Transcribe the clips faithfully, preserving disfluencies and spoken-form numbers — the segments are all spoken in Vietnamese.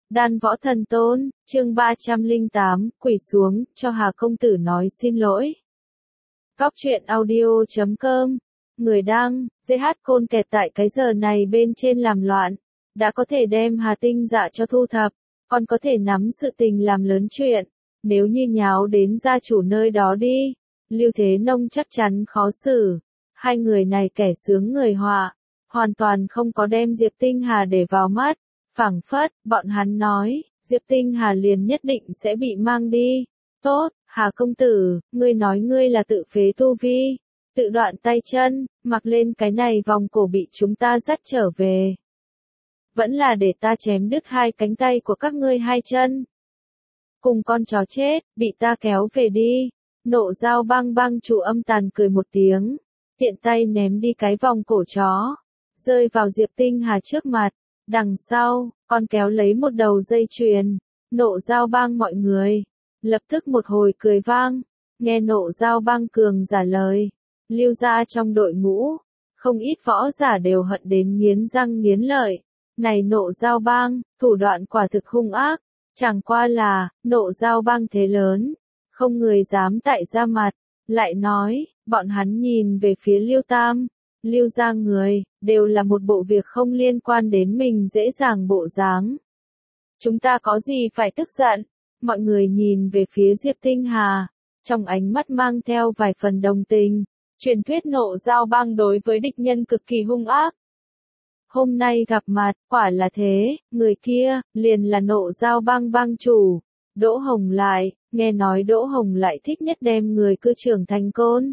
Đan Võ Thần Tôn, chương ba trăm lẻ tám, quỳ xuống, cho Hà Công Tử nói xin lỗi. Góc truyện audio chấm com, người đăng, giê hát Côn kẹt tại cái giờ này bên trên làm loạn, đã có thể đem Hà Tinh Dạ cho thu thập, còn có thể nắm sự tình làm lớn chuyện, nếu như nháo đến gia chủ nơi đó đi, Lưu Thế Nông chắc chắn khó xử, hai người này kẻ sướng người họa, hoàn toàn không có đem Diệp Tinh Hà để vào mắt. Phảng phất, bọn hắn nói, Diệp Tinh Hà liền nhất định sẽ bị mang đi. Tốt, Hà Công Tử, ngươi nói ngươi là tự phế tu vi, tự đoạn tay chân, mặc lên cái này vòng cổ bị chúng ta dắt trở về. Vẫn là để ta chém đứt hai cánh tay của các ngươi hai chân. Cùng con chó chết, bị ta kéo về đi. Nộ Dao Bang Bang chủ âm tàn cười một tiếng, tiện tay ném đi cái vòng cổ chó, rơi vào Diệp Tinh Hà trước mặt. Đằng sau, con kéo lấy một đầu dây chuyền, Nộ Dao Bang mọi người, lập tức một hồi cười vang, nghe Nộ Dao Bang cường giả lời, Lưu gia trong đội ngũ, không ít võ giả đều hận đến nghiến răng nghiến lợi, này Nộ Dao Bang, thủ đoạn quả thực hung ác, chẳng qua là, Nộ Dao Bang thế lớn, không người dám tại ra mặt, lại nói, bọn hắn nhìn về phía Lưu Tam. Lưu gia người, đều là một bộ việc không liên quan đến mình dễ dàng bộ dáng. Chúng ta có gì phải tức giận? Mọi người nhìn về phía Diệp Tinh Hà, trong ánh mắt mang theo vài phần đồng tình. Truyền thuyết Nộ Dao Bang đối với địch nhân cực kỳ hung ác. Hôm nay gặp mặt, quả là thế, người kia, liền là Nộ Dao Bang bang chủ. Đỗ Hồng Lại, nghe nói Đỗ Hồng Lại thích nhất đem người cư trưởng thành côn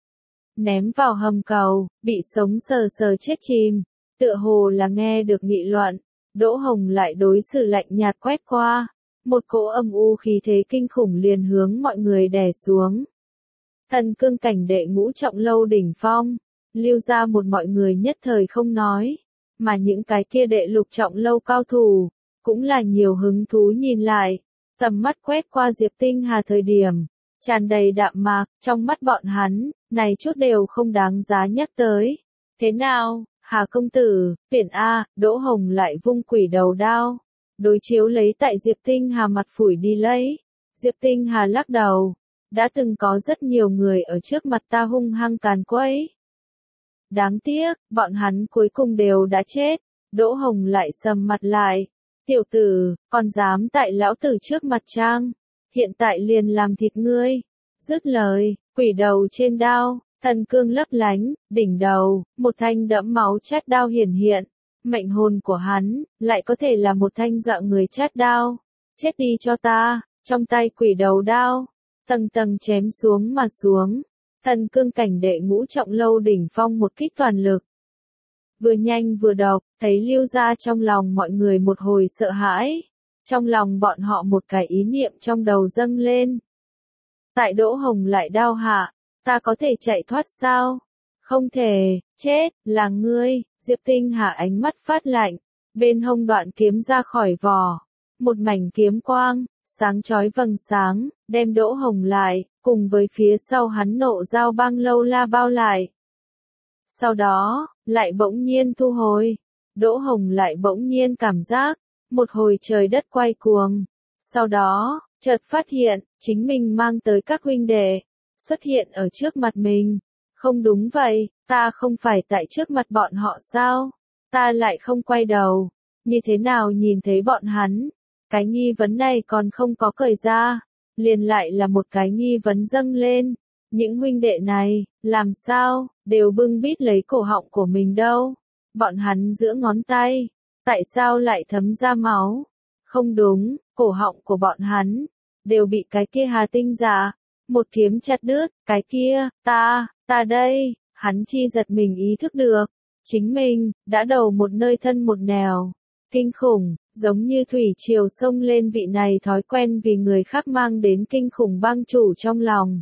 ném vào hầm cầu, bị sống sờ sờ chết chìm, tựa hồ là nghe được nghị luận, Đỗ Hồng Lại đối xử lạnh nhạt quét qua, một cỗ âm u khí thế kinh khủng liền hướng mọi người đè xuống. Thần cương cảnh đệ ngũ trọng lâu đỉnh phong, Lưu ra một mọi người nhất thời không nói, mà những cái kia đệ lục trọng lâu cao thủ, cũng là nhiều hứng thú nhìn lại, tầm mắt quét qua Diệp Tinh Hà thời điểm, tràn đầy đạm mạc, trong mắt bọn hắn, này chút đều không đáng giá nhắc tới. Thế nào, Hà Công Tử, tiện A, Đỗ Hồng Lại vung quỷ đầu đao, đối chiếu lấy tại Diệp Tinh Hà mặt phủi đi lấy. Diệp Tinh Hà lắc đầu, đã từng có rất nhiều người ở trước mặt ta hung hăng càn quấy. Đáng tiếc, bọn hắn cuối cùng đều đã chết. Đỗ Hồng Lại sầm mặt lại, tiểu tử, còn dám tại lão tử trước mặt trang, hiện tại liền làm thịt ngươi. Dứt lời, quỷ đầu trên đao, thần cương lấp lánh, đỉnh đầu, một thanh đẫm máu chát đao hiển hiện, mệnh hồn của hắn, lại có thể là một thanh dọa người chát đao. Chết đi cho ta, trong tay quỷ đầu đao, tầng tầng chém xuống mà xuống, thần cương cảnh đệ ngũ trọng lâu đỉnh phong một kích toàn lực. Vừa nhanh vừa độc, thấy Lưu ra trong lòng mọi người một hồi sợ hãi, trong lòng bọn họ một cái ý niệm trong đầu dâng lên. Tại Đỗ Hồng Lại đao hạ, ta có thể chạy thoát sao? Không thể, chết, là ngươi. Diệp Tinh Hà ánh mắt phát lạnh, bên hông đoạn kiếm ra khỏi vỏ, một mảnh kiếm quang, sáng chói vầng sáng, đem Đỗ Hồng Lại, cùng với phía sau hắn Nộ Dao Bang lâu la bao lại. Sau đó, lại bỗng nhiên thu hồi, Đỗ Hồng Lại bỗng nhiên cảm giác, một hồi trời đất quay cuồng. Sau đó, chợt phát hiện, chính mình mang tới các huynh đệ, xuất hiện ở trước mặt mình. Không đúng vậy, ta không phải tại trước mặt bọn họ sao? Ta lại không quay đầu. Như thế nào nhìn thấy bọn hắn? Cái nghi vấn này còn không có cởi ra, liền lại là một cái nghi vấn dâng lên. Những huynh đệ này, làm sao, đều bưng bít lấy cổ họng của mình đâu? Bọn hắn giữa ngón tay, tại sao lại thấm ra máu? Không đúng, cổ họng của bọn hắn, đều bị cái kia Hà Tinh Dạ, một kiếm chặt đứt, cái kia, ta, ta đây, hắn chi giật mình ý thức được, chính mình, đã đầu một nơi thân một nẻo, kinh khủng, giống như thủy triều sông lên vị này thói quen vì người khác mang đến kinh khủng bang chủ trong lòng.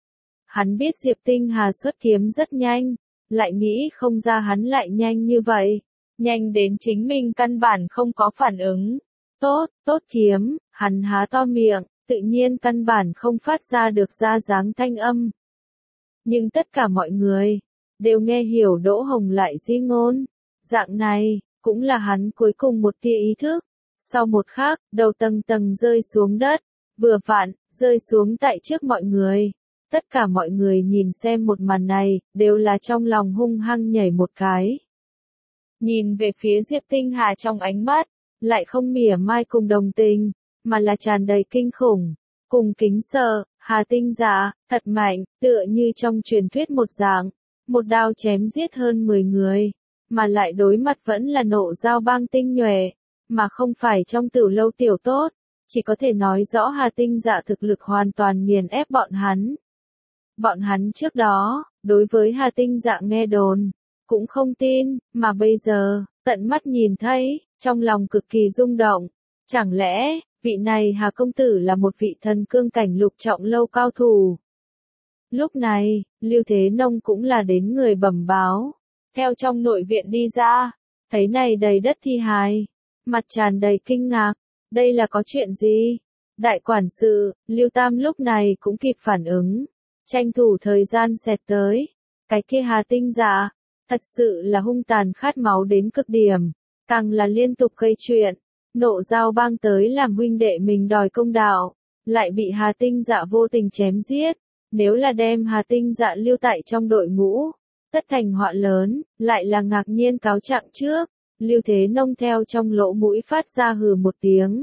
Hắn biết Diệp Tinh Hà xuất kiếm rất nhanh, lại nghĩ không ra hắn lại nhanh như vậy, nhanh đến chính mình căn bản không có phản ứng. Tốt, tốt kiếm, hắn há to miệng, tự nhiên căn bản không phát ra được ra dáng thanh âm. Nhưng tất cả mọi người, đều nghe hiểu Đỗ Hồng Lại di ngôn. Dạng này, cũng là hắn cuối cùng một tia ý thức. Sau một khắc, đầu tầng tầng rơi xuống đất, vừa vặn, rơi xuống tại trước mọi người. Tất cả mọi người nhìn xem một màn này, đều là trong lòng hung hăng nhảy một cái. Nhìn về phía Diệp Tinh Hà trong ánh mắt, lại không mỉa mai cùng đồng tình, mà là tràn đầy kinh khủng, cùng kính sợ. Hà Tinh Dạ, thật mạnh, tựa như trong truyền thuyết một dạng, một đao chém giết hơn mười người, mà lại đối mặt vẫn là Nộ Giao Bang tinh nhuệ, mà không phải trong Tử Lâu tiểu tốt, chỉ có thể nói rõ Hà Tinh Dạ thực lực hoàn toàn nghiền ép bọn hắn. Bọn hắn trước đó, đối với Hà Tinh Dạ nghe đồn, cũng không tin, mà bây giờ, tận mắt nhìn thấy, trong lòng cực kỳ rung động. Chẳng lẽ, vị này Hà công tử là một vị thần cương cảnh lục trọng lâu cao thủ? Lúc này, Lưu Thế Nông cũng là đến người bẩm báo, theo trong nội viện đi ra, thấy này đầy đất thi hài, mặt tràn đầy kinh ngạc, đây là có chuyện gì? Đại quản sự, Lưu Tam lúc này cũng kịp phản ứng, tranh thủ thời gian xẹt tới, cái kia Hà Tinh Dạ, thật sự là hung tàn khát máu đến cực điểm, càng là liên tục gây chuyện. Nộ Giao Bang tới làm huynh đệ mình đòi công đạo, lại bị Hà Tinh Dạ vô tình chém giết. Nếu là đem Hà Tinh Dạ lưu tại trong đội ngũ, tất thành họa lớn, lại là ngạc nhiên cáo trạng trước. Lưu Thế Nông theo trong lỗ mũi phát ra hừ một tiếng.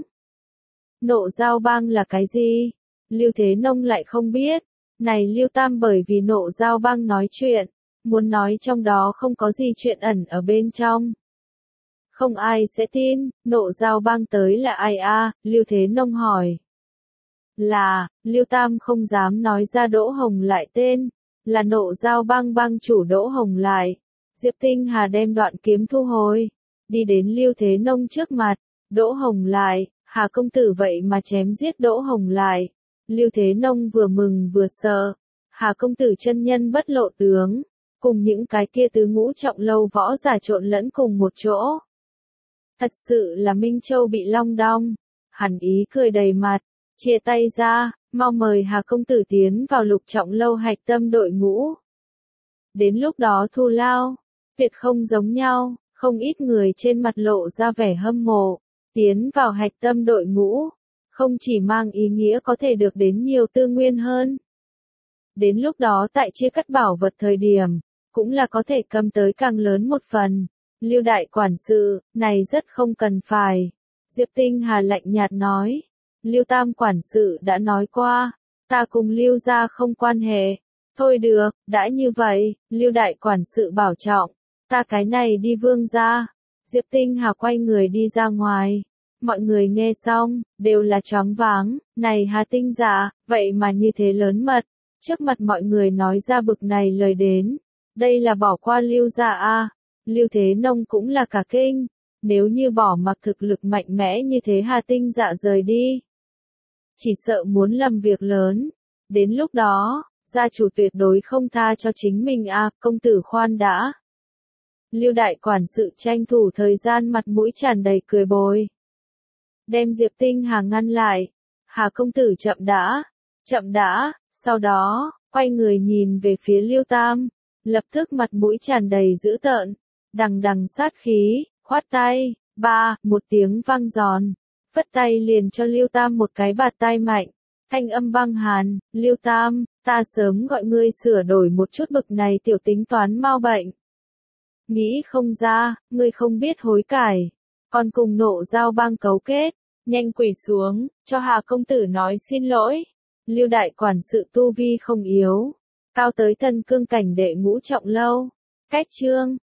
Nộ Giao Bang là cái gì? Lưu Thế Nông lại không biết. Này Lưu Tam bởi vì Nộ Giao Bang nói chuyện, muốn nói trong đó không có gì chuyện ẩn ở bên trong. Không ai sẽ tin, Nộ Giao Bang tới là ai a? Lưu Thế Nông hỏi. Là, Lưu Tam không dám nói ra Đỗ Hồng Lại tên, là Nộ Giao Bang bang chủ Đỗ Hồng Lại. Diệp Tinh Hà đem đoạn kiếm thu hồi, đi đến Lưu Thế Nông trước mặt. Đỗ Hồng Lại, Hà công tử vậy mà chém giết Đỗ Hồng Lại. Lưu Thế Nông vừa mừng vừa sợ. Hà công tử chân nhân bất lộ tướng, cùng những cái kia tứ ngũ trọng lâu võ giả trộn lẫn cùng một chỗ. Thật sự là Minh Châu bị long đong. Hắn ý cười đầy mặt, chia tay ra, mau mời Hà công tử tiến vào lục trọng lâu hạch tâm đội ngũ. Đến lúc đó thu lao, việc không giống nhau, không ít người trên mặt lộ ra vẻ hâm mộ, tiến vào hạch tâm đội ngũ, không chỉ mang ý nghĩa có thể được đến nhiều tư nguyên hơn. Đến lúc đó tại chia cắt bảo vật thời điểm, cũng là có thể cầm tới càng lớn một phần. Lưu đại quản sự, này rất không cần phải. Diệp Tinh Hà lạnh nhạt nói. Lưu Tam quản sự đã nói qua, ta cùng Lưu gia không quan hệ. Thôi được, đã như vậy, Lưu đại quản sự bảo trọng, ta cái này đi Vương gia. Diệp Tinh Hà quay người đi ra ngoài. Mọi người nghe xong, đều là choáng váng, này Hà Tinh Dạ, vậy mà như thế lớn mật, trước mặt mọi người nói ra bực này lời đến. Đây là bỏ qua Lưu gia a? Lưu Thế Nông cũng là cả kinh, nếu như bỏ mặc thực lực mạnh mẽ như thế Hà Tinh Dạ rời đi, chỉ sợ muốn làm việc lớn. Đến lúc đó, gia chủ tuyệt đối không tha cho chính mình a. Công tử khoan đã. Lưu đại quản sự tranh thủ thời gian mặt mũi tràn đầy cười bồi, đem Diệp Tinh Hà ngăn lại. Hà công tử chậm đã, chậm đã. Sau đó, quay người nhìn về phía Lưu Tam, lập tức mặt mũi tràn đầy dữ tợn, đằng đằng sát khí, khoát tay. Ba, một tiếng vang giòn, phất tay liền cho Lưu Tam một cái bạt tai mạnh, thanh âm băng hàn. Lưu Tam, ta sớm gọi ngươi sửa đổi một chút bực này tiểu tính toán mau bệnh. Nghĩ không ra, ngươi không biết hối cải, còn cùng Nộ Giao Bang cấu kết, nhanh quỳ xuống, cho Hà công tử nói xin lỗi. Lưu đại quản sự tu vi không yếu, cao tới thần cương cảnh đệ ngũ trọng lâu. Cách chương